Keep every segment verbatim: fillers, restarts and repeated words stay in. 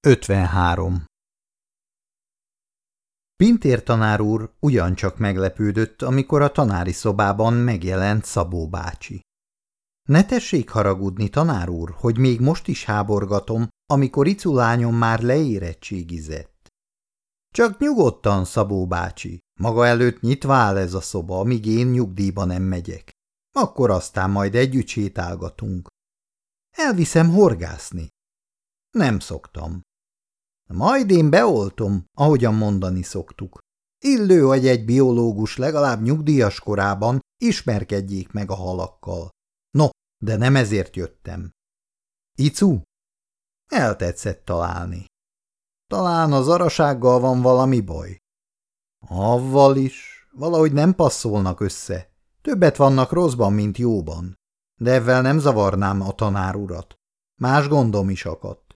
ötvenhárom. Pintér tanár úr ugyancsak meglepődött, amikor a tanári szobában megjelent Szabó bácsi. Ne tessék haragudni, tanár úr, hogy még most is háborgatom, amikor Icu lányom már leérettségizett. Csak nyugodtan, Szabó bácsi, maga előtt nyitva áll ez a szoba, amíg én nyugdíjba nem megyek. Akkor aztán majd együtt sétálgatunk. Elviszem horgászni. Nem szoktam. Majd én beoltom, ahogyan mondani szoktuk. Illő, hogy egy biológus legalább nyugdíjas korában ismerkedjék meg a halakkal. No, de nem ezért jöttem. Icu? Eltetszett találni. Talán az arasággal van valami baj. Avval is. Valahogy nem passzolnak össze. Többet vannak rosszban, mint jóban. De ezzel nem zavarnám a tanár urat. Más gondom is akadt.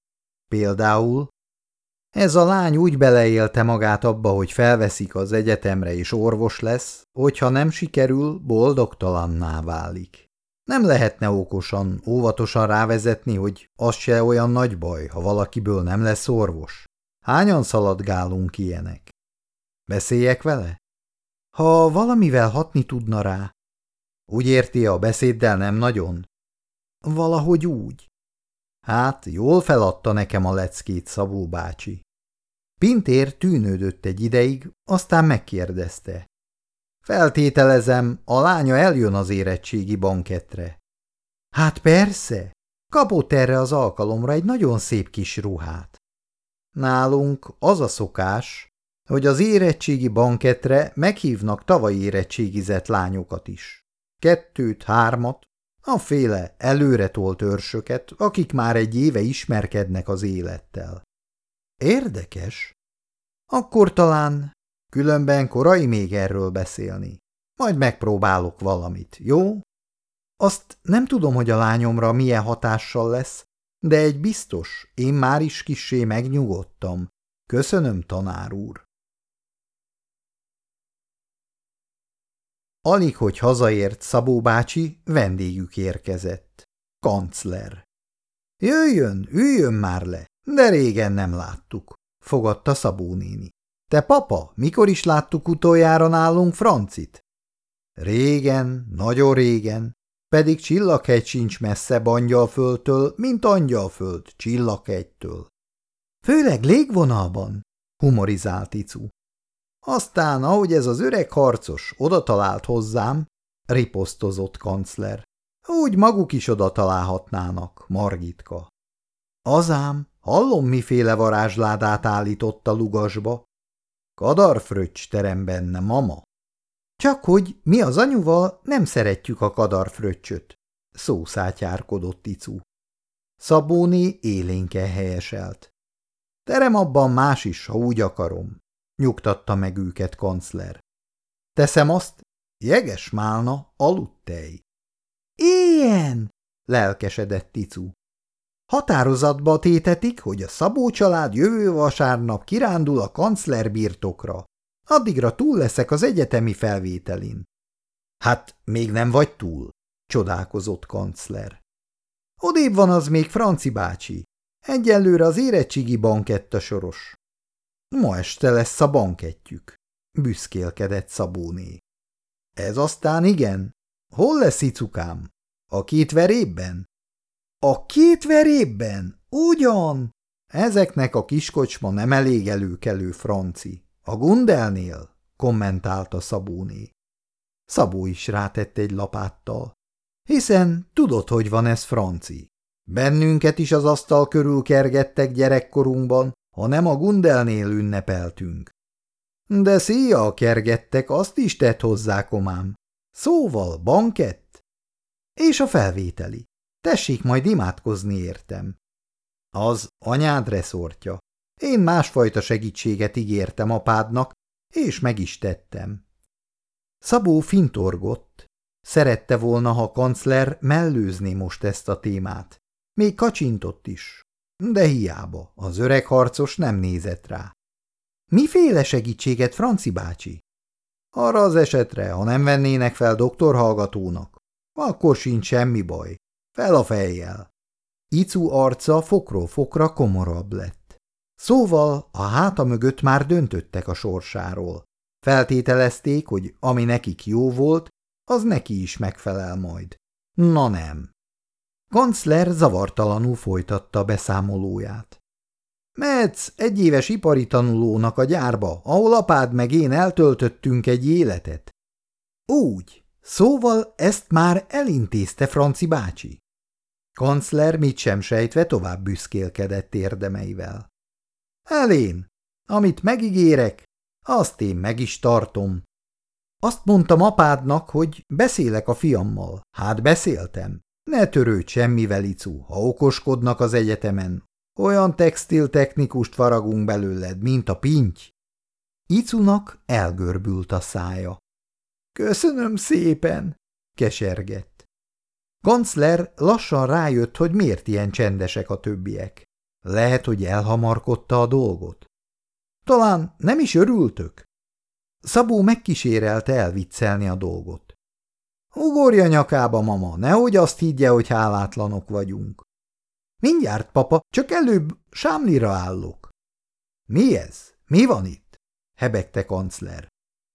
Például? Ez a lány úgy beleélte magát abba, hogy felveszik az egyetemre és orvos lesz, hogyha nem sikerül, boldogtalanná válik. Nem lehetne okosan, óvatosan rávezetni, hogy az se olyan nagy baj, ha valakiből nem lesz orvos. Hányan szaladgálunk ilyenek? Beszéljek vele? Ha valamivel hatni tudna rá. Úgy érti, a beszéddel nem nagyon? Valahogy úgy. Hát, jól feladta nekem a leckét, Szabó bácsi. Pintér tűnődött egy ideig, aztán megkérdezte. Feltételezem, a lánya eljön az érettségi bankettre. Hát persze, kapott erre az alkalomra egy nagyon szép kis ruhát. Nálunk az a szokás, hogy az érettségi banketre meghívnak tavaly érettségizett lányokat is. Kettőt, hármat, afféle előretolt őrsöket, akik már egy éve ismerkednek az élettel. Érdekes. Akkor talán, különben korai még erről beszélni. Majd megpróbálok valamit, jó? Azt nem tudom, hogy a lányomra milyen hatással lesz, de egy biztos, én már is kissé megnyugodtam. Köszönöm, tanár úr. Alig, hogy hazaért Szabó bácsi, vendégük érkezett. Kancler. Jöjjön, üljön már le, de régen nem láttuk, fogadta Szabó néni. Te, papa, mikor is láttuk utoljára nálunk Francit? Régen, nagyon régen, pedig Csillaghegy sincs messzebb Angyalföldtől, mint Angyalföld Csillaghegytől. Főleg légvonalban, humorizált Icu. Aztán, ahogy ez az öreg harcos oda talált hozzám, riposztozott kancler, úgy maguk is oda találhatnának, Margitka. Azám, hallom, miféle varázsládát állított a lugasba. Kadarfröccs terem benne, mama. Csak hogy mi az anyuval nem szeretjük a kadarfröccsöt, szószátyárkodott Icu. Szabóné élénken helyeselt. Terem abban más is, ha úgy akarom, nyugtatta meg őket kancler. Teszem azt, jeges málna, aludtej. Ilyen! Lelkesedett Icu. Határozatba tétetik, hogy a Szabó család jövő vasárnap kirándul a kancler birtokra. Addigra túl leszek az egyetemi felvételin. Hát, még nem vagy túl, csodálkozott kancler. Odébb van az még Franci bácsi. Egyelőre az érettségi banketta soros. Ma este lesz a bankettjük, büszkélkedett Szabóné. Ez aztán igen? Hol lesz, Icukám? A két verében? A két verében? Ugyan? Ezeknek a kiskocsma nem elég előkelő, Franci. A Gundelnél? Kommentálta Szabóné. Szabó is rátett egy lapáttal. Hiszen tudod, hogy van ez, Franci. Bennünket is az asztal körül kergettek gyerekkorunkban, ha nem a Gundelnél ünnepeltünk. De szia, kergettek, azt is tett hozzá, komám. Szóval bankett? És a felvételi. Tessék majd imádkozni értem. Az anyád reszortja. Én másfajta segítséget ígértem apádnak, és meg is tettem. Szabó fintorgott. Szerette volna, ha kancler mellőzné most ezt a témát. Még kacsintott is. De hiába, az öreg harcos nem nézett rá. Miféle segítséget, Franci bácsi? Arra az esetre, ha nem vennének fel doktorhallgatónak, akkor sincs semmi baj. Fel a fejjel. Icu arca fokról fokra komorabb lett. Szóval a háta mögött már döntöttek a sorsáról. Feltételezték, hogy ami nekik jó volt, az neki is megfelel majd. Na nem. Kancler zavartalanul folytatta a beszámolóját. Mehetsz egy éves ipari tanulónak a gyárba, ahol apád meg én eltöltöttünk egy életet? Úgy. Szóval ezt már elintézte Franci bácsi. Kancler mit sem sejtve tovább büszkélkedett érdemeivel. Elén, amit megígérek, azt én meg is tartom. Azt mondtam apádnak, hogy beszélek a fiammal. Hát beszéltem. Ne törődj semmivel, Icu, ha okoskodnak az egyetemen. Olyan textiltechnikust faragunk belőled, mint a pinty. Icunak elgörbült a szája. Köszönöm szépen, kesergett. Kancler lassan rájött, hogy miért ilyen csendesek a többiek. Lehet, hogy elhamarkodta a dolgot. Talán nem is örültök? Szabó megkísérelte elviccelni a dolgot. Ugorj a nyakába, mama, nehogy azt higgye, hogy hálátlanok vagyunk. Mindjárt, papa, csak előbb sámlira állok. Mi ez? Mi van itt? Hebegte Kancler.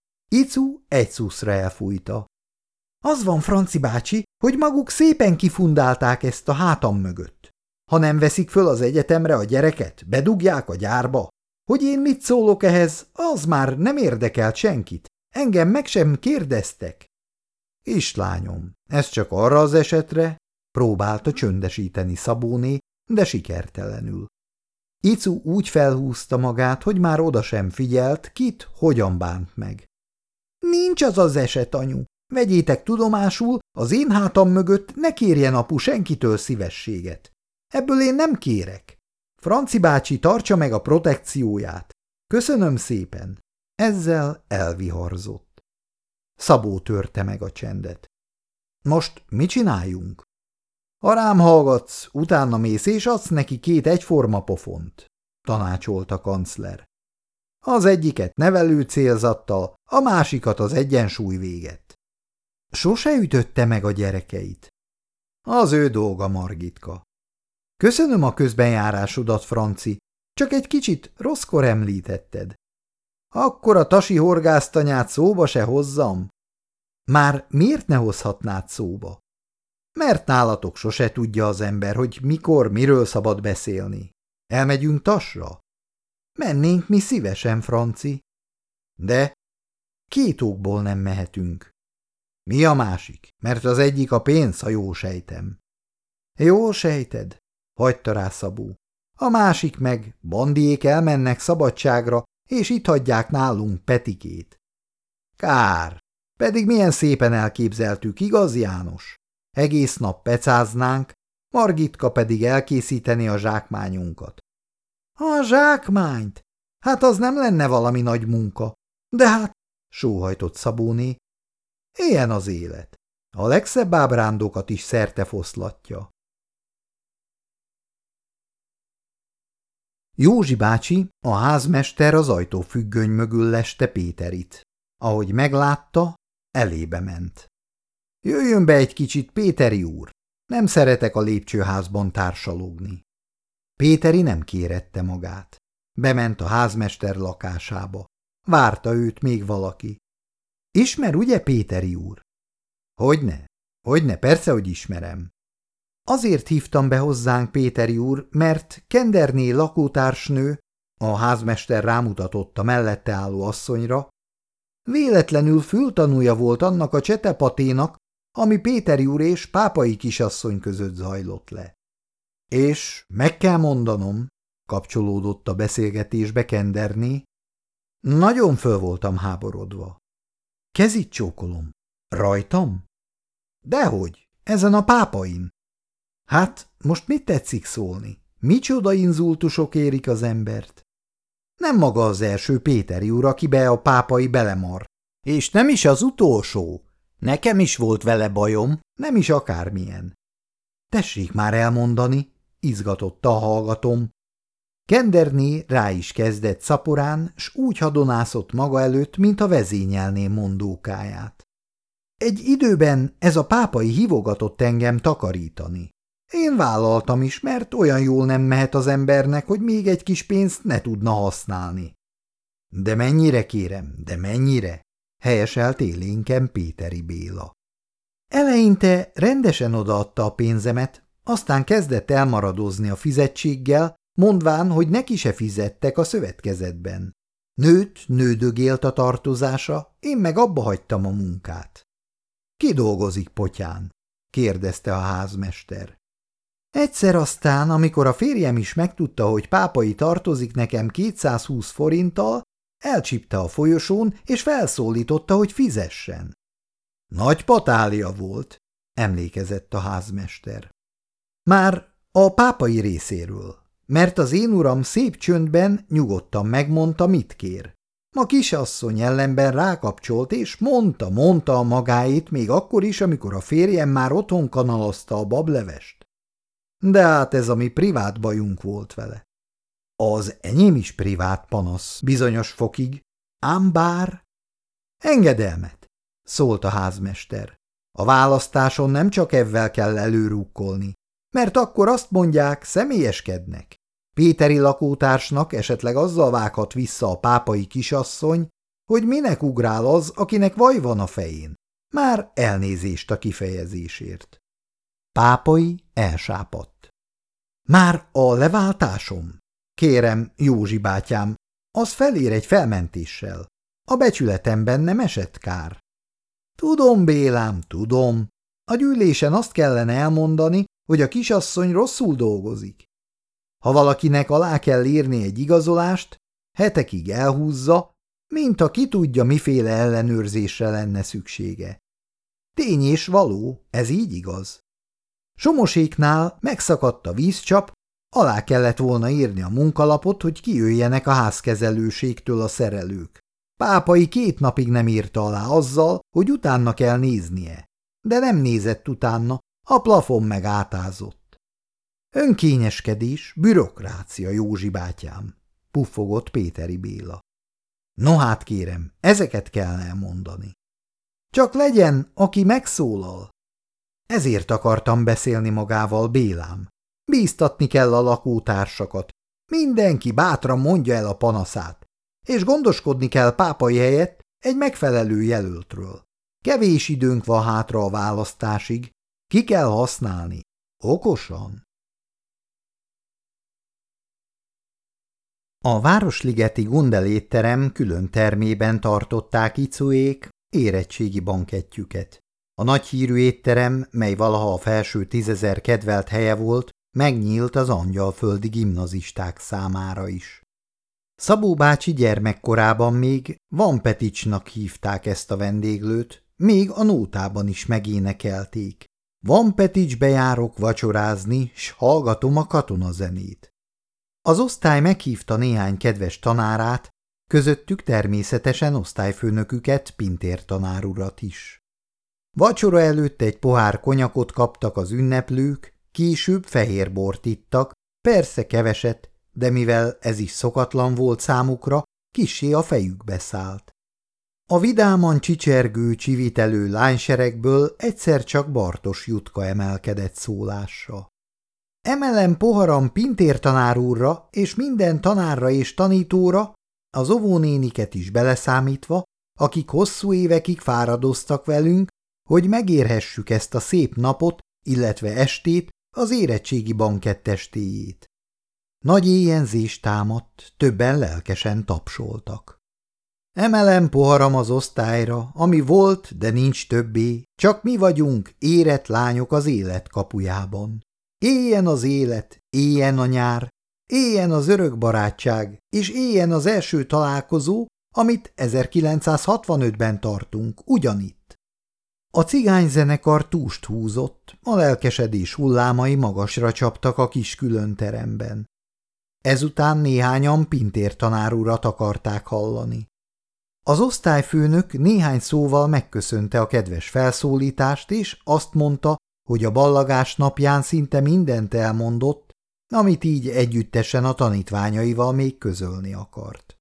Icu egy szuszra elfújta. Az van, Franci bácsi, hogy maguk szépen kifundálták ezt a hátam mögött. Ha nem veszik föl az egyetemre a gyereket, bedugják a gyárba. Hogy én mit szólok ehhez, az már nem érdekelt senkit. Engem meg sem kérdeztek. Islányom, ez csak arra az esetre, próbálta csöndesíteni Szabóné, de sikertelenül. Icu úgy felhúzta magát, hogy már oda sem figyelt, kit hogyan bánt meg. Nincs az az eset, anyu. Vegyétek tudomásul, az én hátam mögött ne kérjen apu senkitől szívességet. Ebből én nem kérek. Franci bácsi tartsa meg a protekcióját. Köszönöm szépen. Ezzel elviharzott. Szabó törte meg a csendet. Most mit csináljunk? Ha rám hallgatsz, utána mész és adsz neki két egyforma pofont, tanácsolta kancler. Az egyiket nevelő célzattal, a másikat az egyensúly véget. Sose ütötte meg a gyerekeit. Az ő dolga, Margitka. Köszönöm a közbenjárásodat, Franci, csak egy kicsit rosszkor említetted. Akkor a tasi horgásztanyát szóba se hozzam? Már miért ne hozhatnád szóba? Mert nálatok sose tudja az ember, hogy mikor, miről szabad beszélni. Elmegyünk Tasra? Mennénk mi szívesen, Franci. De két okból nem mehetünk. Mi a másik? Mert az egyik a pénz, ha jól sejtem. Jól sejted? Hagyta rá Szabó. A másik meg bandiék elmennek szabadságra, és itt hagyják nálunk Petikét. Kár, pedig milyen szépen elképzeltük, igaz, János? Egész nap pecáznánk, Margitka pedig elkészíteni a zsákmányunkat. A zsákmányt? Hát az nem lenne valami nagy munka. De hát, sóhajtott Szabóné, ilyen az élet. A legszebb ábrándokat is szerte foszlatja. Józsi bácsi, a házmester az ajtófüggöny mögül leste Péterit. Ahogy meglátta, elébe ment. Jöjjön be egy kicsit, Péteri úr, nem szeretek a lépcsőházban társalogni. Péteri nem kérette magát. Bement a házmester lakásába. Várta őt még valaki. Ismer, ugye, Péteri úr? Hogyne, hogyne, persze, hogy ismerem. Azért hívtam be hozzánk, Péteri úr, mert Kenderné lakótársnő, a házmester rámutatott a mellette álló asszonyra, véletlenül fültanúja volt annak a csetepaténak, ami Péteri úr és pápai kisasszony között zajlott le. És meg kell mondanom, kapcsolódott a beszélgetésbe Kenderné, nagyon föl voltam háborodva. Kezit csókolom. Rajtam? Dehogy, ezen a pápain. Hát, most mit tetszik szólni? Micsoda inzultusok érik az embert? Nem maga az első Péteri úr, akibe a pápai belemar. És nem is az utolsó. Nekem is volt vele bajom, nem is akármilyen. Tessék már elmondani, izgatotta a hallgatom. Kenderné rá is kezdett szaporán, s úgy hadonászott maga előtt, mint a vezényelné mondókáját. Egy időben ez a pápai hívogatott engem takarítani. Én vállaltam is, mert olyan jól nem mehet az embernek, hogy még egy kis pénzt ne tudna használni. De mennyire, kérem, de mennyire? Helyeselt élénken Péteri Béla. Eleinte rendesen odaadta a pénzemet, aztán kezdett elmaradozni a fizetséggel, mondván, hogy neki se fizettek a szövetkezetben. Nőtt, nődögélt a tartozása, én meg abba hagytam a munkát. Ki dolgozik potyán? Kérdezte a házmester. Egyszer aztán, amikor a férjem is megtudta, hogy pápai tartozik nekem kétszázhúsz forinttal, elcsípte a folyosón, és felszólította, hogy fizessen. Nagy patália volt, emlékezett a házmester. Már a pápai részéről, mert az én uram szép csöndben nyugodtan megmondta, mit kér. Ma kisasszony ellenben rákapcsolt, és mondta, mondta a magáét még akkor is, amikor a férjem már otthon kanalazta a bablevest. De hát ez a mi privát bajunk volt vele. Az enyém is privát panasz, bizonyos fokig, ám bár... Engedelmet, szólt a házmester. A választáson nem csak evvel kell előrúkkolni, mert akkor azt mondják, személyeskednek. Péteri lakótársnak esetleg azzal vághat vissza a pápai kisasszony, hogy minek ugrál az, akinek vaj van a fején. Már elnézést a kifejezésért. Pápai elsápadt. Már a leváltásom? Kérem, Józsi bátyám, az felér egy felmentéssel. A becsületemben nem esett kár. Tudom, Bélám, tudom. A gyűlésen azt kellene elmondani, hogy a kisasszony rosszul dolgozik. Ha valakinek alá kell írni egy igazolást, hetekig elhúzza, mint ha ki tudja, miféle ellenőrzésre lenne szüksége. Tény és való, ez így igaz. Somoséknál megszakadt a vízcsap, alá kellett volna írni a munkalapot, hogy kijöjjenek a házkezelőségtől a szerelők. Pápai két napig nem írta alá azzal, hogy utána kell néznie. De nem nézett utána, a plafon meg átázott. Önkényeskedés, bürokrácia, Józsi bátyám, puffogott Péteri Béla. No hát kérem, ezeket kell elmondani. Csak legyen, aki megszólal. Ezért akartam beszélni magával, Bélám. Bíztatni kell a lakótársakat. Mindenki bátran mondja el a panaszát. És gondoskodni kell pápai helyett egy megfelelő jelöltről. Kevés időnk van hátra a választásig. Ki kell használni. Okosan. A városligeti Gundel étterem külön termében tartották Icuék érettségi bankettjüket. A nagyhírű étterem, mely valaha a felső tízezer kedvelt helye volt, megnyílt az angyalföldi gimnazisták számára is. Szabó bácsi gyermekkorában még Van Peticsnak hívták ezt a vendéglőt, még a nótában is megénekelték. Van Peticsbe járok vacsorázni, s hallgatom a katonazenét. Az osztály meghívta néhány kedves tanárát, közöttük természetesen osztályfőnöküket, Pintér tanárurat is. Vacsora előtt egy pohár konyakot kaptak az ünneplők, később fehér bort ittak, persze keveset, de mivel ez is szokatlan volt számukra, kissé a fejükbe szállt. A vidáman csicsergő, csivitelő lányseregből egyszer csak Bartos Jutka emelkedett szólásra. Emelem poharam Pintér tanár úrra és minden tanárra és tanítóra, az óvónéniket is beleszámítva, akik hosszú évekig fáradoztak velünk, hogy megérhessük ezt a szép napot, illetve estét, az érettségi bankett estéjét. Nagy éjjenzés támadt, többen lelkesen tapsoltak. Emelem poharam az osztályra, ami volt, de nincs többé, csak mi vagyunk érett lányok az élet kapujában. Éljen az élet, éljen a nyár, éljen az örök barátság, és éljen az első találkozó, amit ezerkilencszázhatvanötben tartunk, ugyanitt. A cigányzenekar túst húzott, a lelkesedés hullámai magasra csaptak a kis különteremben. Ezután néhányan Pintér tanár urat akarták hallani. Az osztályfőnök néhány szóval megköszönte a kedves felszólítást, és azt mondta, hogy a ballagás napján szinte mindent elmondott, amit így együttesen a tanítványaival még közölni akart.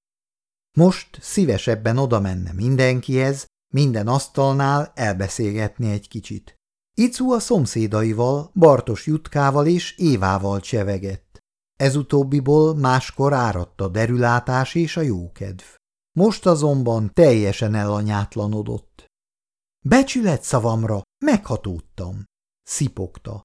Most szívesebben oda menne mindenkihez, minden asztalnál elbeszélgetni egy kicsit. Icu a szomszédaival, Bartos Jutkával és Évával csevegett. Ez utóbbiból máskor áradt a derülátás és a jókedv. Most azonban teljesen elanyátlanodott. Becsület szavamra meghatódtam, szipogta.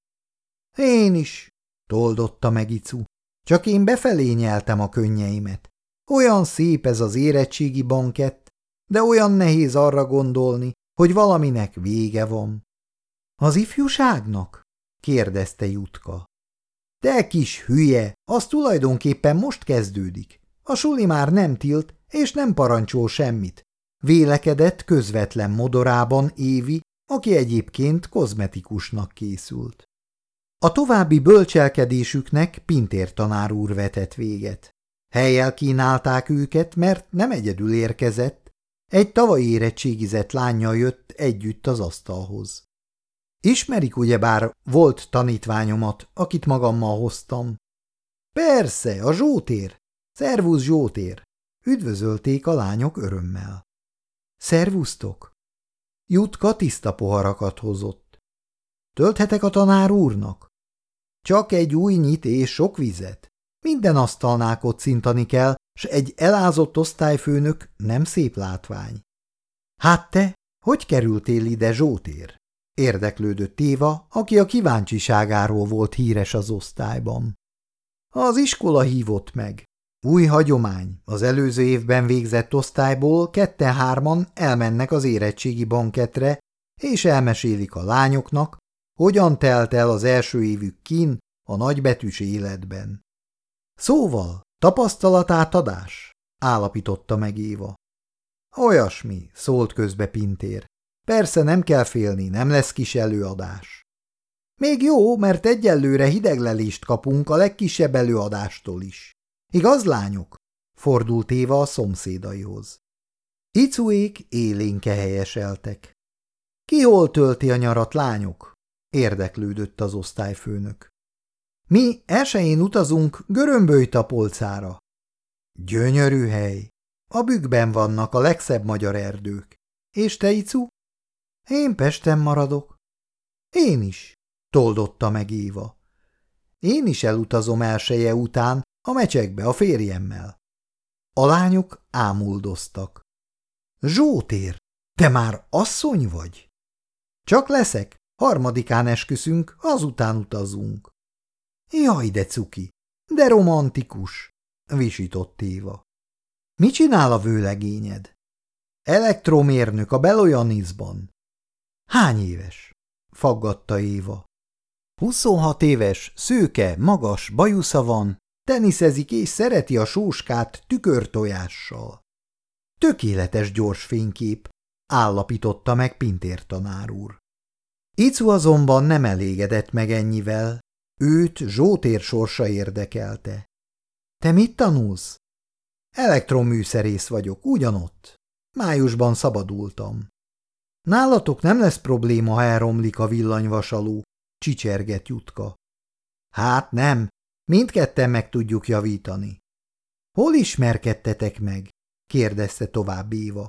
Én is, toldotta meg Icu, csak én befelé nyeltem a könnyeimet. Olyan szép ez az érettségi bankett, de olyan nehéz arra gondolni, hogy valaminek vége van. Az ifjúságnak? kérdezte Jutka. Te kis hülye, az tulajdonképpen most kezdődik. A suli már nem tilt, és nem parancsol semmit. Vélekedett közvetlen modorában Évi, aki egyébként kozmetikusnak készült. A további bölcselkedésüknek Pintér tanár úr vetett véget. Hellyel kínálták őket, mert nem egyedül érkezett, egy tavaly érettségizett lánnyal jött együtt az asztalhoz. Ismerik ugyebár volt tanítványomat, akit magammal hoztam? Persze, a Zsótér. Szervusz, Zsótér. Üdvözölték a lányok örömmel. Szervusztok. Jutka tiszta poharakat hozott. Tölthetek a tanár úrnak? Csak egy új nyit és sok vizet. Minden asztalnál kocintani kell, s egy elázott osztályfőnök nem szép látvány. Hát te, hogy kerültél ide, Zsótér? Érdeklődött Éva, aki a kíváncsiságáról volt híres az osztályban. Az iskola hívott meg. Új hagyomány, az előző évben végzett osztályból ketten-hárman elmennek az érettségi banketre, és elmesélik a lányoknak, hogyan telt el az első évük kinn a nagybetűs életben. Szóval, tapasztalatátadás? Állapította meg Éva. Olyasmi, szólt közbe Pintér. Persze nem kell félni, nem lesz kis előadás. Még jó, mert egyelőre hideglelést kapunk a legkisebb előadástól is. Igaz, lányok? Fordult Éva a szomszédaihoz. Icuék élénke helyeseltek. Ki hol tölti a nyarat, lányok? Érdeklődött az osztályfőnök. Mi elsőjén utazunk Görömbölytapolcára. Gyönyörű hely. A bükkben vannak a legszebb magyar erdők. És te, Icu? Én Pesten maradok. Én is, toldotta meg Éva. Én is elutazom elsője után a mecsekbe a férjemmel. A lányok ámuldoztak. Zsótér, te már asszony vagy? Csak leszek, harmadikán esküszünk, azután utazunk. Jaj, de cuki, de romantikus, visított Éva. Mi csinál a vőlegényed? Elektromérnök a Beloyanisban. Hány éves? Faggatta Éva. Huszonhat éves, szőke, magas, bajusza van, teniszezik és szereti a sóskát tükörtojással. Tökéletes gyors fénykép, állapította meg Pintér tanár úr. Icu azonban nem elégedett meg ennyivel, őt Zsótér sorsa érdekelte. Te mit tanulsz? Elektromműszerész vagyok, ugyanott. Májusban szabadultam. Nálatok nem lesz probléma, ha elromlik a villanyvasaló, csicsergett Jutka. Hát nem, mindketten meg tudjuk javítani. Hol ismerkedtetek meg? kérdezte tovább Éva.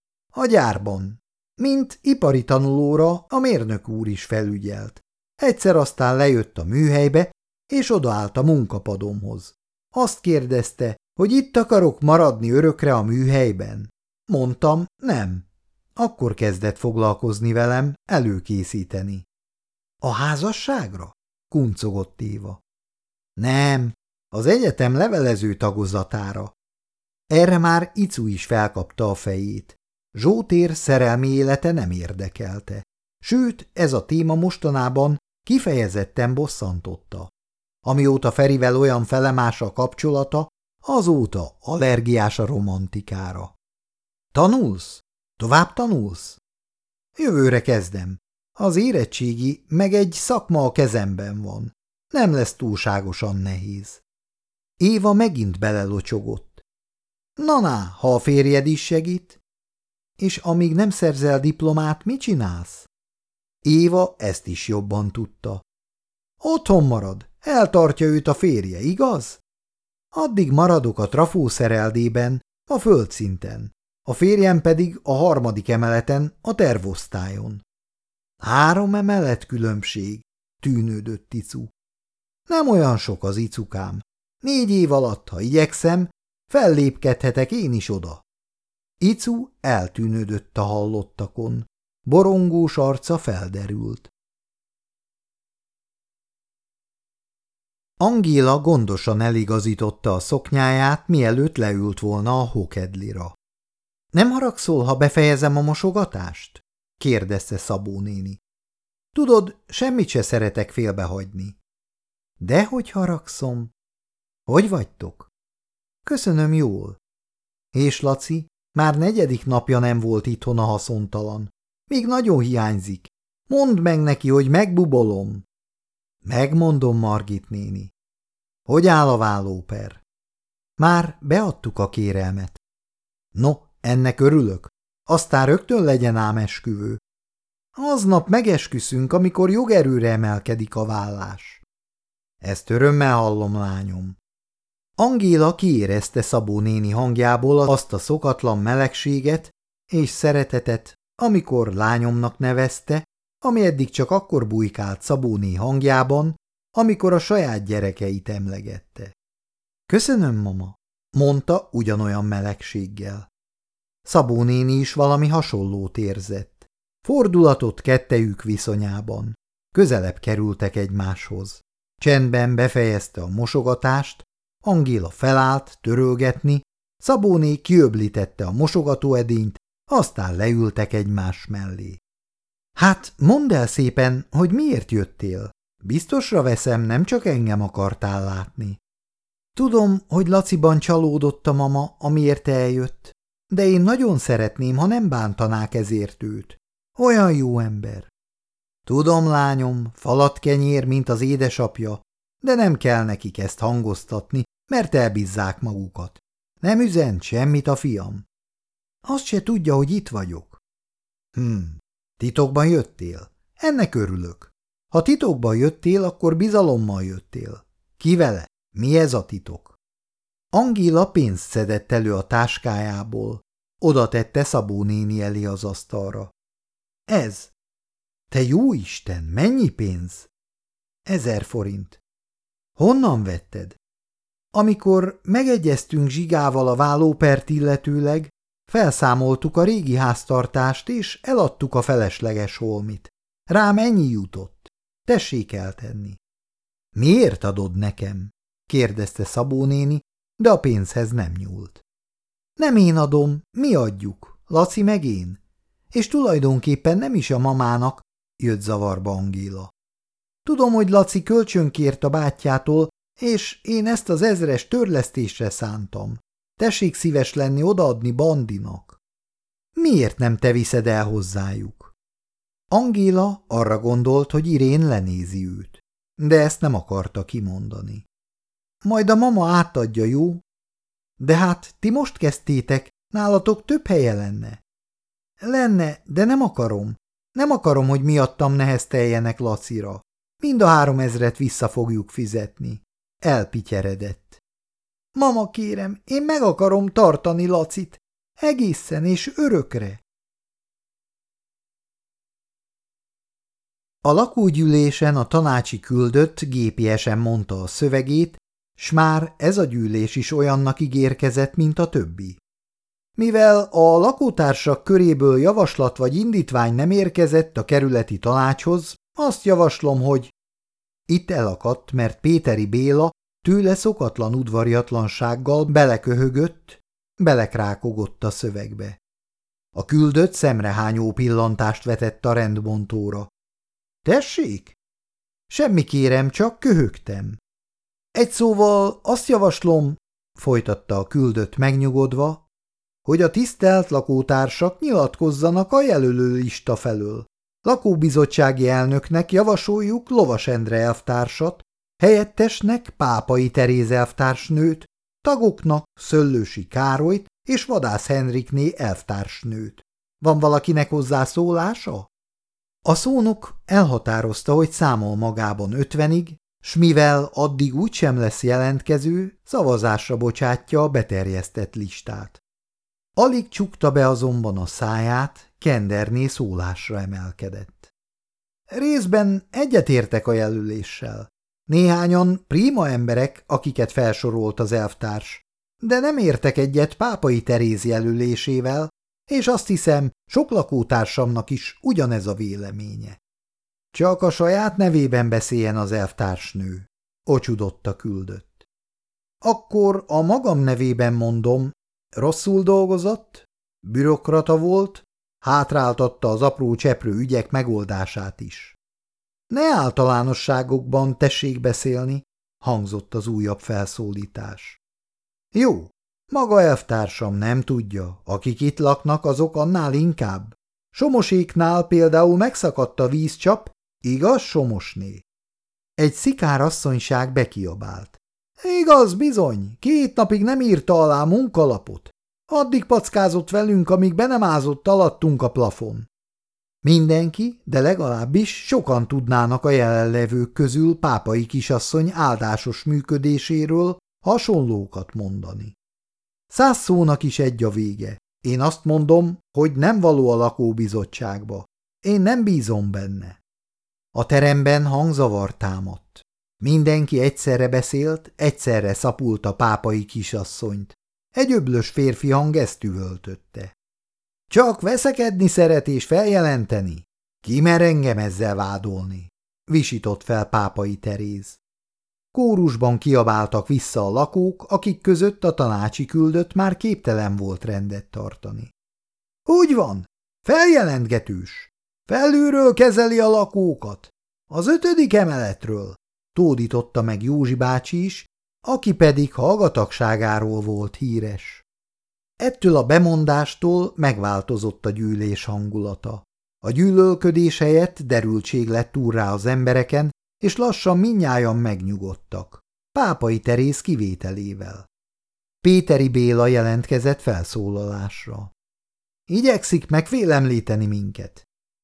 A gyárban. Mint ipari tanulóra a mérnök úr is felügyelt. Egyszer aztán lejött a műhelybe, és odaállt a munkapadomhoz. Azt kérdezte, hogy itt akarok maradni örökre a műhelyben. Mondtam, nem. Akkor kezdett foglalkozni velem, előkészíteni. A házasságra? Kuncogott Éva. Nem, az egyetem levelező tagozatára. Erre már Icu is felkapta a fejét. Zsótér szerelmi élete nem érdekelte. Sőt, ez a téma mostanában kifejezetten bosszantotta. Amióta Ferivel olyan felemás a kapcsolata, azóta allergiás a romantikára. Tanulsz? Tovább tanulsz? Jövőre kezdem. Az érettségi meg egy szakma a kezemben van. Nem lesz túlságosan nehéz. Éva megint belelocsogott. Na-na, ha a férjed is segít? És amíg nem szerzel diplomát, mit csinálsz? Éva ezt is jobban tudta. Otthon marad, eltartja őt a férje, igaz? Addig maradok a trafószereldében, a földszinten, a férjem pedig a harmadik emeleten, a tervosztályon. Három emelet különbség, tűnődött Icu. Nem olyan sok az icukám. Négy év alatt, ha igyekszem, fellépkedhetek én is oda. Icu eltűnődött a hallottakon. Borongós arca felderült. Angéla gondosan eligazította a szoknyáját, mielőtt leült volna a hokedlira. – Nem haragszol, ha befejezem a mosogatást? – kérdezte Szabó néni. – Tudod, semmit se szeretek félbehagyni. – Dehogy haragszom. – Hogy vagytok? – Köszönöm jól. – És Laci, már negyedik napja nem volt itthon a haszontalan. Még nagyon hiányzik. Mondd meg neki, hogy megbubolom. – Megmondom, Margit néni. – Hogy áll a vállóper? – Már beadtuk a kérelmet. – No, ennek örülök. Aztán rögtön legyen ám esküvő. Aznap megesküszünk, amikor jogerőre emelkedik a vállás. – Ezt örömmel hallom, lányom. Angéla kiérezte Szabó néni hangjából azt a szokatlan melegséget és szeretetet, amikor lányomnak nevezte, ami eddig csak akkor bujkált Szabóné hangjában, amikor a saját gyerekeit emlegette. – Köszönöm, mama, mondta ugyanolyan melegséggel. Szabó néni is valami hasonlót érzett. Fordulatot kettejük viszonyában. Közelebb kerültek egymáshoz. Csendben befejezte a mosogatást, Angéla felállt törölgetni, Szabóné kiöblítette a mosogatóedényt, aztán leültek egymás mellé. – Hát mondd el szépen, hogy miért jöttél? Biztosra veszem, nem csak engem akartál látni. – Tudom, hogy Laciban csalódott a mama, amiért eljött, de én nagyon szeretném, ha nem bántanák ezért őt. Olyan jó ember. – Tudom, lányom, falatkenyér, mint az édesapja, de nem kell nekik ezt hangoztatni, mert elbízzák magukat. Nem üzent semmit a fiam. Azt se tudja, hogy itt vagyok. Hm, titokban jöttél? Ennek örülök. Ha titokban jöttél, akkor bizalommal jöttél. Ki vele? Mi ez a titok? Angéla pénzt szedett elő a táskájából. Oda tette Szabó néni elé az asztalra. Ez. Te jó Isten, mennyi pénz? Ezer forint. Honnan vetted? Amikor megegyeztünk Zsigával a vállópert illetőleg, felszámoltuk a régi háztartást, és eladtuk a felesleges holmit. Rám ennyi jutott. Tessék eltenni. Miért adod nekem? kérdezte Szabó néni, de a pénzhez nem nyúlt. Nem én adom, mi adjuk, Laci meg én. És tulajdonképpen nem is a mamának, jött zavarba Angéla. Tudom, hogy Laci kölcsönkért a bátyjától, és én ezt az ezres törlesztésre szántam. Tessék szíves lenni odaadni Bandinak. Miért nem te viszed el hozzájuk? Angéla arra gondolt, hogy Irén lenézi őt, de ezt nem akarta kimondani. Majd a mama átadja, jó? De hát ti most kezdtétek, nálatok több helye lenne. Lenne, de nem akarom. Nem akarom, hogy miattam nehezteljenek Lacira. Mind a három ezret vissza fogjuk fizetni. Elpityeredett. Mama, kérem, én meg akarom tartani Lacit. Egészen és örökre. A lakógyűlésen a tanácsi küldött gé pé esen mondta a szövegét, s már ez a gyűlés is olyannak ígérkezett, mint a többi. Mivel a lakótársak köréből javaslat vagy indítvány nem érkezett a kerületi tanácshoz, azt javaslom, hogy... Itt elakadt, mert Péteri Béla tőle szokatlan udvariatlansággal beleköhögött, belekrákogott a szövegbe. A küldött szemrehányó pillantást vetett a rendbontóra. Tessék? Semmi, kérem, csak köhögtem. Egy szóval azt javaslom, folytatta a küldött megnyugodva, hogy a tisztelt lakótársak nyilatkozzanak a jelölő lista felől. Lakóbizottsági elnöknek javasoljuk Lovas Endre elvtársat, helyettesnek Pápai Teréz elvtársnőt, tagoknak Szöllősi Károlyt és Vadász Henrikné elvtársnőt. Van valakinek hozzászólása? A szónok elhatározta, hogy számol magában ötvenig, s mivel addig úgysem lesz jelentkező, szavazásra bocsátja a beterjesztett listát. Alig csukta be azonban a száját, Kenderné szólásra emelkedett. Részben egyetértek a jelöléssel. Néhányan prima emberek, akiket felsorolt az elvtárs, de nem értek egyet Pápai Teréz jelölésével, és azt hiszem, sok lakótársamnak is ugyanez a véleménye. Csak a saját nevében beszéljen az elvtársnő, ocsudott a küldött. Akkor a magam nevében mondom, rosszul dolgozott, bürokrata volt, hátráltatta az apró cseprő ügyek megoldását is. Ne általánosságokban tessék beszélni, hangzott az újabb felszólítás. Jó, maga elvtársam nem tudja, akik itt laknak, azok annál inkább. Somoséknál például megszakadt a vízcsap, igaz, Somosné? Egy szikár asszonyság bekiabált. Igaz, bizony, két napig nem írta alá munkalapot. Addig packázott velünk, amíg be nem ázott alattunk a plafon. Mindenki, de legalábbis sokan tudnának a jelenlevők közül Pápai kisasszony áldásos működéséről hasonlókat mondani. Száz szónak is egy a vége. Én azt mondom, hogy nem való a lakóbizottságba. Én nem bízom benne. A teremben hangzavar támadt. Mindenki egyszerre beszélt, egyszerre szapulta Pápai kisasszonyt. Egy öblös férfi hang ezt üvöltötte. Csak veszekedni szeret és feljelenteni? Ki mer engem ezzel vádolni? Visított fel Pápai Teréz. Kórusban kiabáltak vissza a lakók, akik között a tanácsi küldött már képtelen volt rendet tartani. Úgy van, feljelentgetős. Felülről kezeli a lakókat. Az ötödik emeletről, tódította meg Józsi bácsi is, aki pedig hallgatagságáról volt híres. Ettől a bemondástól megváltozott a gyűlés hangulata. A gyűlölködés helyett derültség lett úrrá az embereken, és lassan mindnyájan megnyugodtak. Pápai Teréz kivételével. Péteri Béla jelentkezett felszólalásra. Igyekszik megfélemlíteni minket.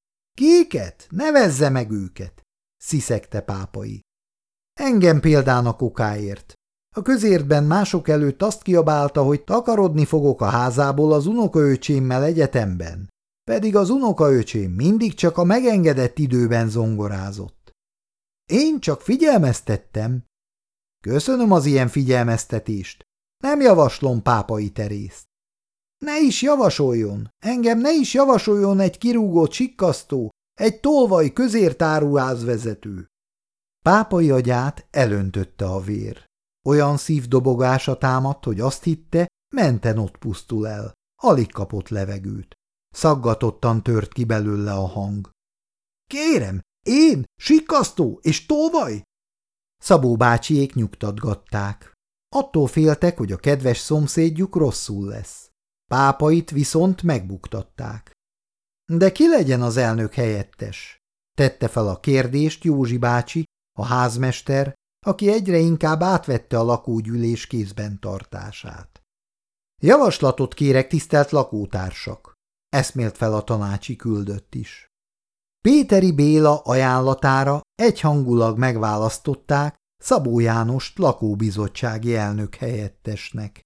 Kiket? Nevezze meg őket, sziszegte Pápai. Engem példának okáért. A közértben mások előtt azt kiabálta, hogy takarodni fogok a házából az unokaöcsémmel egyetemben, pedig az unokaöcsém mindig csak a megengedett időben zongorázott. Én csak figyelmeztettem. Köszönöm az ilyen figyelmeztetést. Nem javaslom Pápai Terézt. Ne is javasoljon, engem ne is javasoljon egy kirúgott sikkasztó, egy tolvaj közértáruházvezető. Pápai agyát elöntötte a vér. Olyan szívdobogása támadt, hogy azt hitte, menten ott pusztul el. Alig kapott levegőt. Szaggatottan tört ki belőle a hang. Kérem, én, sikkasztó és tolvaj? Szabó bácsiék nyugtatgatták. Attól féltek, hogy a kedves szomszédjuk rosszul lesz. Pápait viszont megbuktatták. De ki legyen az elnök helyettes? Tette fel a kérdést Józsi bácsi, a házmester, aki egyre inkább átvette a lakógyűlés kézben tartását. Javaslatot kérek, tisztelt lakótársak, eszmélt fel a tanácsi küldött is. Péteri Béla ajánlatára egyhangulag megválasztották Szabó Jánost lakóbizottsági elnök helyettesnek.